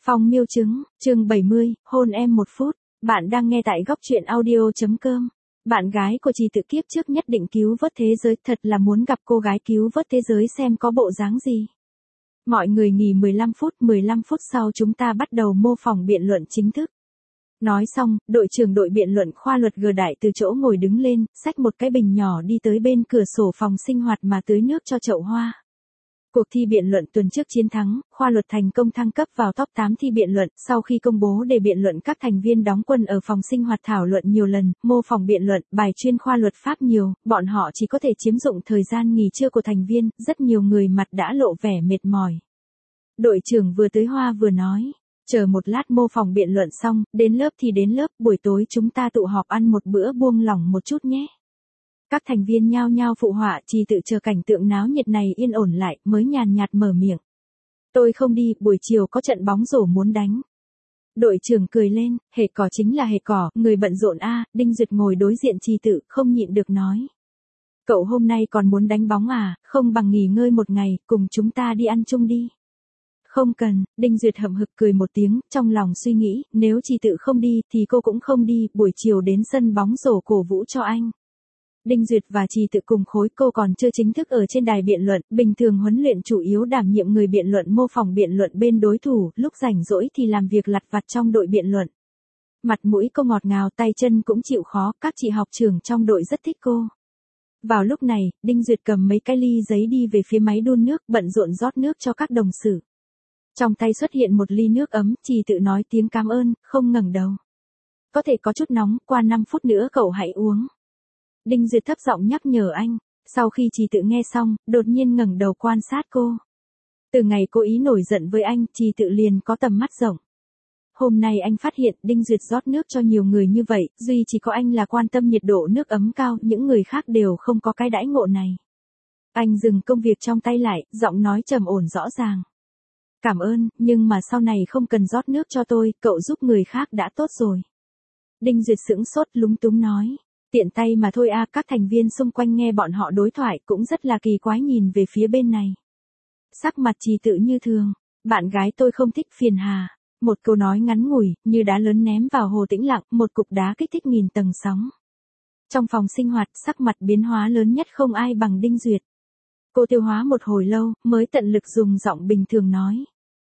Phong miêu chứng, chương 70, hôn em một phút. Bạn đang nghe tại góc truyện audio.com. Bạn gái của Trì Tự kiếp trước nhất định cứu vớt thế giới, thật là muốn gặp cô gái cứu vớt thế giới xem có bộ dáng gì. Mọi người nghỉ 15 phút sau chúng ta bắt đầu mô phỏng biện luận chính thức. Nói xong, đội trưởng đội biện luận khoa luật G Đại từ chỗ ngồi đứng lên, xách một cái bình nhỏ đi tới bên cửa sổ phòng sinh hoạt mà tưới nước cho chậu hoa. Cuộc thi biện luận tuần trước chiến thắng, khoa luật thành công thăng cấp vào top 8 thi biện luận. Sau khi công bố đề biện luận, các thành viên đóng quân ở phòng sinh hoạt thảo luận nhiều lần, mô phỏng biện luận, bài chuyên khoa luật pháp nhiều, bọn họ chỉ có thể chiếm dụng thời gian nghỉ trưa của thành viên, rất nhiều người mặt đã lộ vẻ mệt mỏi. Đội trưởng vừa tưới hoa vừa nói, chờ một lát mô phỏng biện luận xong, đến lớp thì đến lớp, buổi tối chúng ta tụ họp ăn một bữa buông lỏng một chút nhé. Các thành viên nhao nhao phụ họa. Trì Tự chờ cảnh tượng náo nhiệt này yên ổn lại, mới nhàn nhạt mở miệng. Tôi không đi, buổi chiều có trận bóng rổ muốn đánh. Đội trưởng cười lên, hệt cỏ chính là hệt cỏ, người bận rộn a. Đinh Duyệt ngồi đối diện Trì Tự, không nhịn được nói. Cậu hôm nay còn muốn đánh bóng à, không bằng nghỉ ngơi một ngày, cùng chúng ta đi ăn chung đi. Không cần, Đinh Duyệt hậm hực cười một tiếng, trong lòng suy nghĩ, nếu Trì Tự không đi, thì cô cũng không đi, buổi chiều đến sân bóng rổ cổ vũ cho anh. Đinh Duyệt và Trì Tự cùng khối, cô còn chưa chính thức ở trên đài biện luận, bình thường huấn luyện chủ yếu đảm nhiệm người biện luận mô phỏng biện luận bên đối thủ, lúc rảnh rỗi thì làm việc lặt vặt trong đội biện luận. Mặt mũi cô ngọt ngào, tay chân cũng chịu khó, các chị học trưởng trong đội rất thích cô. Vào lúc này, Đinh Duyệt cầm mấy cái ly giấy đi về phía máy đun nước, bận rộn rót nước cho các đồng sự. Trong tay xuất hiện một ly nước ấm, Trì Tự nói tiếng cảm ơn, không ngẩng đầu. Có thể có chút nóng, qua 5 phút nữa cậu hãy uống. Đinh Duyệt thấp giọng nhắc nhở anh, sau khi Trì Tự nghe xong, đột nhiên ngẩng đầu quan sát cô. Từ ngày cố ý nổi giận với anh, Trì Tự liền có tầm mắt rộng. Hôm nay anh phát hiện Đinh Duyệt rót nước cho nhiều người như vậy, duy chỉ có anh là quan tâm nhiệt độ nước ấm cao, những người khác đều không có cái đãi ngộ này. Anh dừng công việc trong tay lại, giọng nói trầm ổn rõ ràng. Cảm ơn, nhưng mà sau này không cần rót nước cho tôi, cậu giúp người khác đã tốt rồi. Đinh Duyệt sững sốt lúng túng nói. Tiện tay mà thôi a. Các thành viên xung quanh nghe bọn họ đối thoại cũng rất là kỳ quái nhìn về phía bên này. Sắc mặt Trì Tự như thường, bạn gái tôi không thích phiền hà. Một câu nói ngắn ngủi, như đá lớn ném vào hồ tĩnh lặng, một cục đá kích thích nghìn tầng sóng. Trong phòng sinh hoạt, sắc mặt biến hóa lớn nhất không ai bằng Đinh Duyệt. Cô tiêu hóa một hồi lâu, mới tận lực dùng giọng bình thường nói.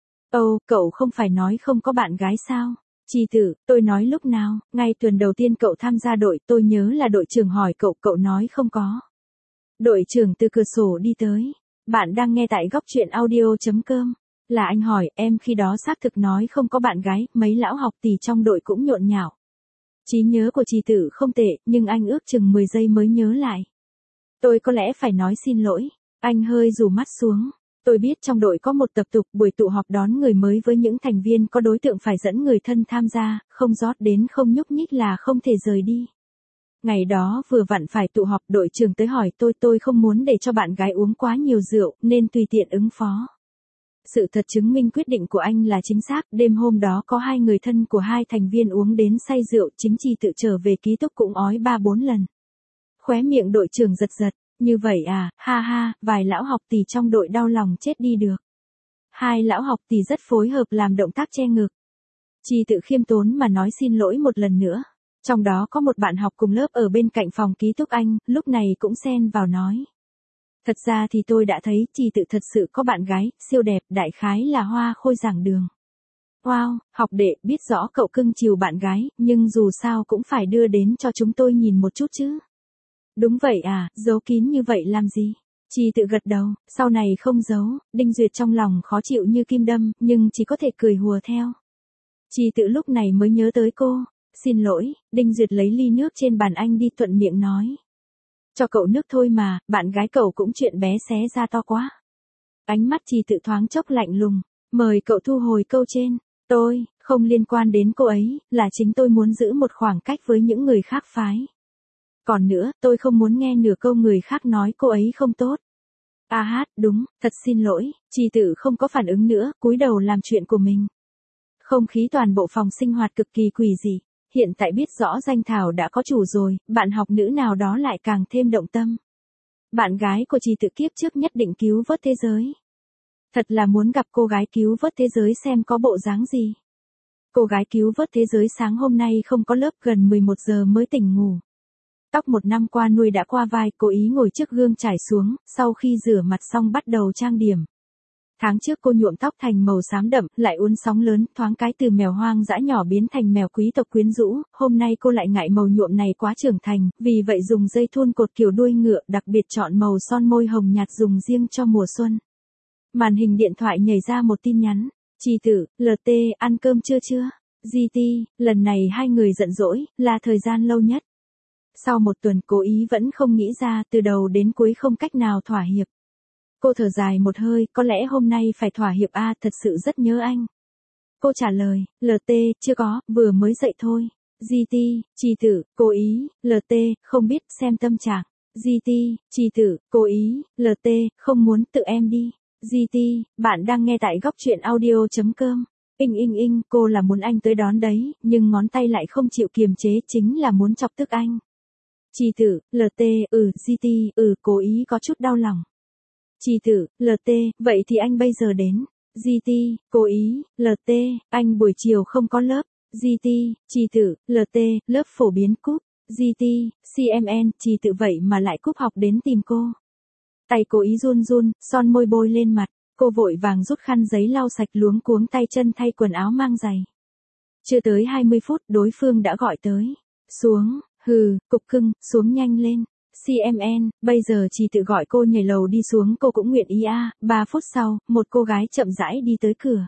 Cậu không phải nói không có bạn gái sao? Trì Tự, tôi nói lúc nào, ngay tuần đầu tiên cậu tham gia đội, tôi nhớ là đội trưởng hỏi cậu nói không có. Đội trưởng từ cửa sổ đi tới. Bạn đang nghe tại góc truyện audio.com. Là anh hỏi, em khi đó xác thực nói không có bạn gái, mấy lão học tỷ trong đội cũng nhộn nhạo. Trí nhớ của Trì Tự không tệ, nhưng anh ước chừng 10 giây mới nhớ lại. Tôi có lẽ phải nói xin lỗi. Anh hơi rủ mắt xuống. Tôi biết trong đội có một tập tục buổi tụ họp đón người mới với những thành viên có đối tượng phải dẫn người thân tham gia, không rót đến không nhúc nhích là không thể rời đi. Ngày đó vừa vặn phải tụ họp, đội trưởng tới hỏi tôi không muốn để cho bạn gái uống quá nhiều rượu nên tùy tiện ứng phó. Sự thật chứng minh quyết định của anh là chính xác, đêm hôm đó có 2 người thân của 2 thành viên uống đến say rượu, chính Trì Tự trở về ký túc cũng ói 3-4 lần. Khóe miệng đội trưởng giật giật. Như vậy à, ha ha, vài lão học tỷ trong đội đau lòng chết đi được. 2 lão học tỷ rất phối hợp làm động tác che ngực. Trì Tự khiêm tốn mà nói xin lỗi một lần nữa. Trong đó có một bạn học cùng lớp ở bên cạnh phòng ký túc anh, lúc này cũng xen vào nói. Thật ra thì tôi đã thấy Trì Tự thật sự có bạn gái, siêu đẹp, đại khái là hoa khôi giảng đường. Wow, học đệ, biết rõ cậu cưng chiều bạn gái, nhưng dù sao cũng phải đưa đến cho chúng tôi nhìn một chút chứ. Đúng vậy à, giấu kín như vậy làm gì? Trì Tự gật đầu, sau này không giấu. Đinh Duyệt trong lòng khó chịu như kim đâm, nhưng chỉ có thể cười hùa theo. Trì Tự lúc này mới nhớ tới cô. Xin lỗi, Đinh Duyệt lấy ly nước trên bàn anh đi, thuận miệng nói. Cho cậu nước thôi mà, bạn gái cậu cũng chuyện bé xé ra to quá. Ánh mắt Trì Tự thoáng chốc lạnh lùng, mời cậu thu hồi câu trên. Tôi, không liên quan đến cô ấy, là chính tôi muốn giữ một khoảng cách với những người khác phái. Còn nữa, tôi không muốn nghe nửa câu người khác nói cô ấy không tốt. Đúng, thật xin lỗi. Trì Tự không có phản ứng nữa, cúi đầu làm chuyện của mình. Không khí toàn bộ phòng sinh hoạt cực kỳ quỷ dị. Hiện tại biết rõ danh Thảo đã có chủ rồi, bạn học nữ nào đó lại càng thêm động tâm. Bạn gái của Trì Tự kiếp trước nhất định cứu vớt thế giới. Thật là muốn gặp cô gái cứu vớt thế giới xem có bộ dáng gì. Cô gái cứu vớt thế giới sáng hôm nay không có lớp, gần 11 giờ mới tỉnh ngủ. Tóc một năm qua nuôi đã qua vai, cố ý ngồi trước gương trải xuống, sau khi rửa mặt xong bắt đầu trang điểm. Tháng trước cô nhuộm tóc thành màu xám đậm, lại uốn sóng lớn, thoáng cái từ mèo hoang dã nhỏ biến thành mèo quý tộc quyến rũ, hôm nay cô lại ngại màu nhuộm này quá trưởng thành, vì vậy dùng dây thun cột kiểu đuôi ngựa, đặc biệt chọn màu son môi hồng nhạt dùng riêng cho mùa xuân. Màn hình điện thoại nhảy ra một tin nhắn, Trì Tử, LT, ăn cơm chưa? GT, lần này hai người giận dỗi, là thời gian lâu nhất. Sau một tuần cố ý vẫn không nghĩ ra, từ đầu đến cuối không cách nào thỏa hiệp. Cô thở dài một hơi, có lẽ hôm nay phải thỏa hiệp a, thật sự rất nhớ anh. Cô trả lời, LT, chưa có, vừa mới dậy thôi. GT, Trì Tử, cố ý, LT, không biết, xem tâm trạng. GT, Trì Tử, cố ý, LT, không muốn, tự em đi. GT, bạn đang nghe tại góc truyện audio.com. Cô là muốn anh tới đón đấy, nhưng ngón tay lại không chịu kiềm chế, chính là muốn chọc tức anh. Trì Tử, LT, GT, cố ý có chút đau lòng. Trì Tử, LT, vậy thì anh bây giờ đến. GT, cố ý, LT, anh buổi chiều không có lớp. GT, Trì Tử, LT, lớp phổ biến cúp. GT, CMN, Trì Tử vậy mà lại cúp học đến tìm cô. Tay cố ý run run, son môi bôi lên mặt, cô vội vàng rút khăn giấy lau sạch luống cuống tay chân thay quần áo mang giày. Chưa tới 20 phút đối phương đã gọi tới. Xuống, cục cưng, xuống nhanh lên. CMN, bây giờ Trì Tử gọi cô nhảy lầu đi xuống cô cũng nguyện ý a. 3 phút sau, một cô gái chậm rãi đi tới cửa.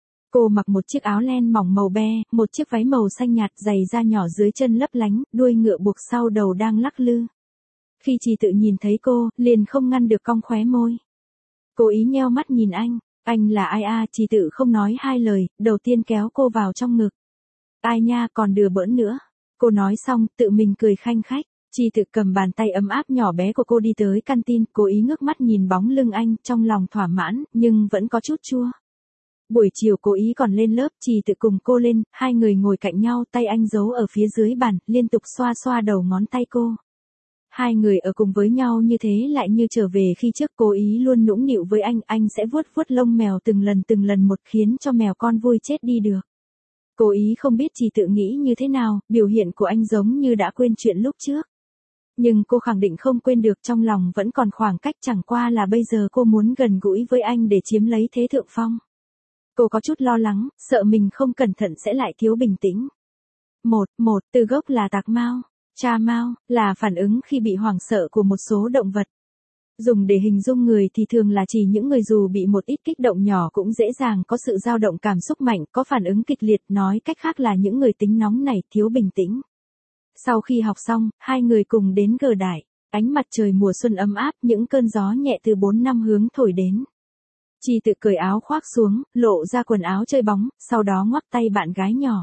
Cô mặc một chiếc áo len mỏng màu be, một chiếc váy màu xanh nhạt, giày da nhỏ dưới chân lấp lánh, đuôi ngựa buộc sau đầu đang lắc lư. Khi Trì Tử nhìn thấy cô, liền không ngăn được cong khóe môi. Cố ý nheo mắt nhìn anh là ai a? Trì Tử không nói hai lời, đầu tiên kéo cô vào trong ngực. Ai nha, còn đùa bỡn nữa. Cô nói xong, tự mình cười khanh khách. Trì Tử cầm bàn tay ấm áp nhỏ bé của cô đi tới căn tin, cố ý ngước mắt nhìn bóng lưng anh, trong lòng thỏa mãn, nhưng vẫn có chút chua. Buổi chiều cố ý còn lên lớp, Trì Tử cùng cô lên, hai người ngồi cạnh nhau, tay anh giấu ở phía dưới bàn, liên tục xoa xoa đầu ngón tay cô. Hai người ở cùng với nhau như thế lại như trở về khi trước, cố ý luôn nũng nịu với anh sẽ vuốt vuốt lông mèo từng lần một khiến cho mèo con vui chết đi được. Cố ý không biết Trì Tử nghĩ như thế nào, biểu hiện của anh giống như đã quên chuyện lúc trước. Nhưng cô khẳng định không quên được, trong lòng vẫn còn khoảng cách, chẳng qua là bây giờ cô muốn gần gũi với anh để chiếm lấy thế thượng phong. Cô có chút lo lắng, sợ mình không cẩn thận sẽ lại thiếu bình tĩnh. Một, từ gốc là tạc mao. Tra mao, là phản ứng khi bị hoảng sợ của một số động vật. Dùng để hình dung người thì thường là chỉ những người dù bị một ít kích động nhỏ cũng dễ dàng có sự dao động cảm xúc mạnh, có phản ứng kịch liệt, nói cách khác là những người tính nóng nảy, thiếu bình tĩnh. Sau khi học xong, hai người cùng đến Gờ Đại, ánh mặt trời mùa xuân ấm áp, những cơn gió nhẹ từ 4 năm hướng thổi đến. Trì Tử cởi áo khoác xuống, lộ ra quần áo chơi bóng, sau đó ngoắc tay bạn gái nhỏ.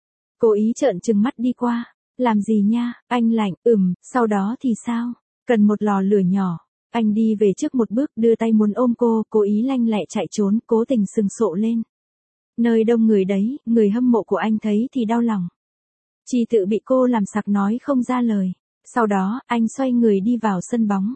Cố ý trợn trừng mắt đi qua. Làm gì nha, anh lạnh, sau đó thì sao? Cần một lò lửa nhỏ. Anh đi về trước một bước, đưa tay muốn ôm cô, cố ý lanh lẹ chạy trốn, cố tình sừng sộ lên. Nơi đông người đấy, người hâm mộ của anh thấy thì đau lòng. Trì Tử bị cô làm sặc nói không ra lời. Sau đó, anh xoay người đi vào sân bóng.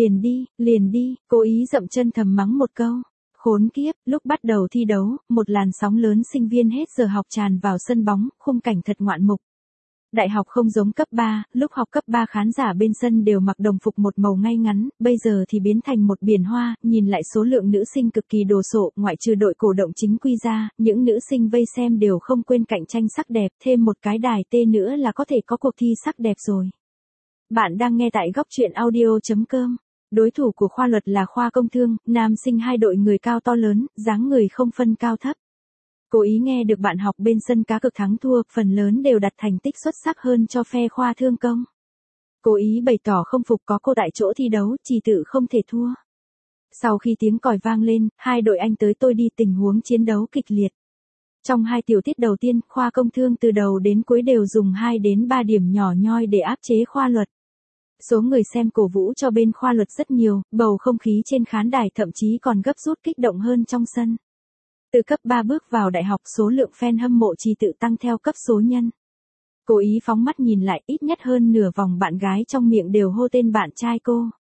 Liền đi, cố ý dậm chân thầm mắng một câu. Khốn kiếp, lúc bắt đầu thi đấu, một làn sóng lớn sinh viên hết giờ học tràn vào sân bóng, khung cảnh thật ngoạn mục. Đại học không giống cấp 3, lúc học cấp 3 khán giả bên sân đều mặc đồng phục một màu ngay ngắn, bây giờ thì biến thành một biển hoa, nhìn lại số lượng nữ sinh cực kỳ đồ sộ, ngoại trừ đội cổ động chính quy ra, những nữ sinh vây xem đều không quên cạnh tranh sắc đẹp, thêm một cái đài T nữa là có thể có cuộc thi sắc đẹp rồi. Bạn đang nghe tại góc truyện audio.com. Đối thủ của khoa luật là khoa công thương, nam sinh hai đội người cao to lớn, dáng người không phân cao thấp. Cố ý nghe được bạn học bên sân cá cược thắng thua, phần lớn đều đặt thành tích xuất sắc hơn cho phe khoa thương công. Cố ý bày tỏ không phục có cô tại chỗ thi đấu, Trì Tử không thể thua. Sau khi tiếng còi vang lên, hai đội anh tới tôi đi, tình huống chiến đấu kịch liệt. Trong hai tiểu tiết đầu tiên, khoa công thương từ đầu đến cuối đều dùng 2 đến 3 điểm nhỏ nhoi để áp chế khoa luật. Số người xem cổ vũ cho bên khoa luật rất nhiều, bầu không khí trên khán đài thậm chí còn gấp rút kích động hơn trong sân. Từ cấp 3 bước vào đại học, số lượng fan hâm mộ Trì Tử tăng theo cấp số nhân. Cố ý phóng mắt nhìn lại, ít nhất hơn nửa vòng bạn gái trong miệng đều hô tên bạn trai cô.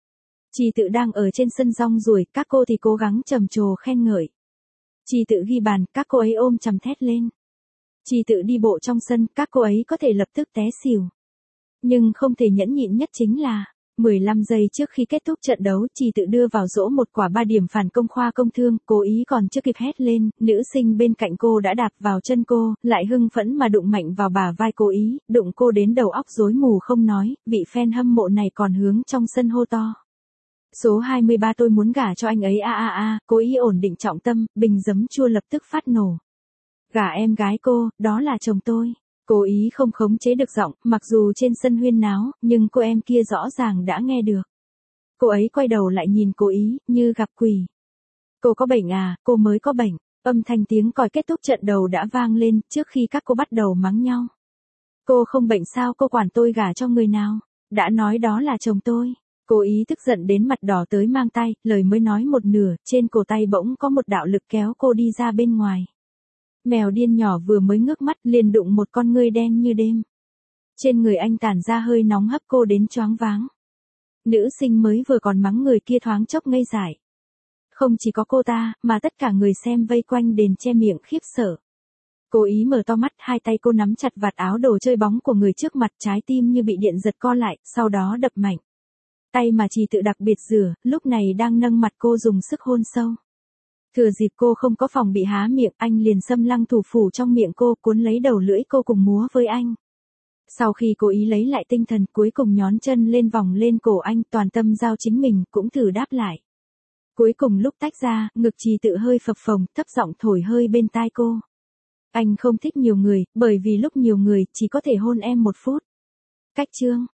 Trì Tự đang ở trên sân rong ruổi, các cô thì cố gắng trầm trồ khen ngợi. Trì Tự ghi bàn, các cô ấy ôm chầm thét lên. Trì Tự đi bộ trong sân, các cô ấy có thể lập tức té xỉu. Nhưng không thể nhẫn nhịn nhất chính là, 15 giây trước khi kết thúc trận đấu, Trì Tự đưa vào rổ một quả 3 điểm phản công khoa công thương, cố ý còn chưa kịp hét lên, nữ sinh bên cạnh cô đã đạp vào chân cô, lại hưng phẫn mà đụng mạnh vào bả vai cố ý, đụng cô đến đầu óc rối mù không nói, vị fan hâm mộ này còn hướng trong sân hô to. Số 23 tôi muốn gả cho anh ấy cố ý ổn định trọng tâm, bình giấm chua lập tức phát nổ. Gả em gái cô, đó là chồng tôi. Cố ý không khống chế được giọng, mặc dù trên sân huyên náo, nhưng cô em kia rõ ràng đã nghe được. Cô ấy quay đầu lại nhìn cố ý, như gặp quỷ. Cô có bệnh à, cô mới có bệnh. Âm thanh tiếng còi kết thúc trận đầu đã vang lên, trước khi các cô bắt đầu mắng nhau. Cô không bệnh sao, cô quản tôi gả cho người nào? Đã nói đó là chồng tôi. Cố ý tức giận đến mặt đỏ tới mang tay, lời mới nói một nửa, trên cổ tay bỗng có một đạo lực kéo cô đi ra bên ngoài. Mèo điên nhỏ vừa mới ngước mắt liền đụng một con ngươi đen như đêm. Trên người anh tản ra hơi nóng hấp cô đến choáng váng. Nữ sinh mới vừa còn mắng người kia thoáng chốc ngây dại. Không chỉ có cô ta, mà tất cả người xem vây quanh đền che miệng khiếp sợ. Cố ý mở to mắt, hai tay cô nắm chặt vạt áo đồ chơi bóng của người trước mặt, trái tim như bị điện giật co lại, sau đó đập mạnh. Tay mà Trì Tự đặc biệt rửa, lúc này đang nâng mặt cô dùng sức hôn sâu. Thừa dịp cô không có phòng bị há miệng, anh liền xâm lăng thủ phủ trong miệng cô, cuốn lấy đầu lưỡi cô cùng múa với anh. Sau khi cố ý lấy lại tinh thần, cuối cùng nhón chân lên vòng lên cổ anh, toàn tâm giao chính mình, cũng thử đáp lại. Cuối cùng lúc tách ra, ngực Trì Tự hơi phập phồng, thấp giọng thổi hơi bên tai cô. Anh không thích nhiều người, bởi vì lúc nhiều người, chỉ có thể hôn em 1 phút. Cách chương.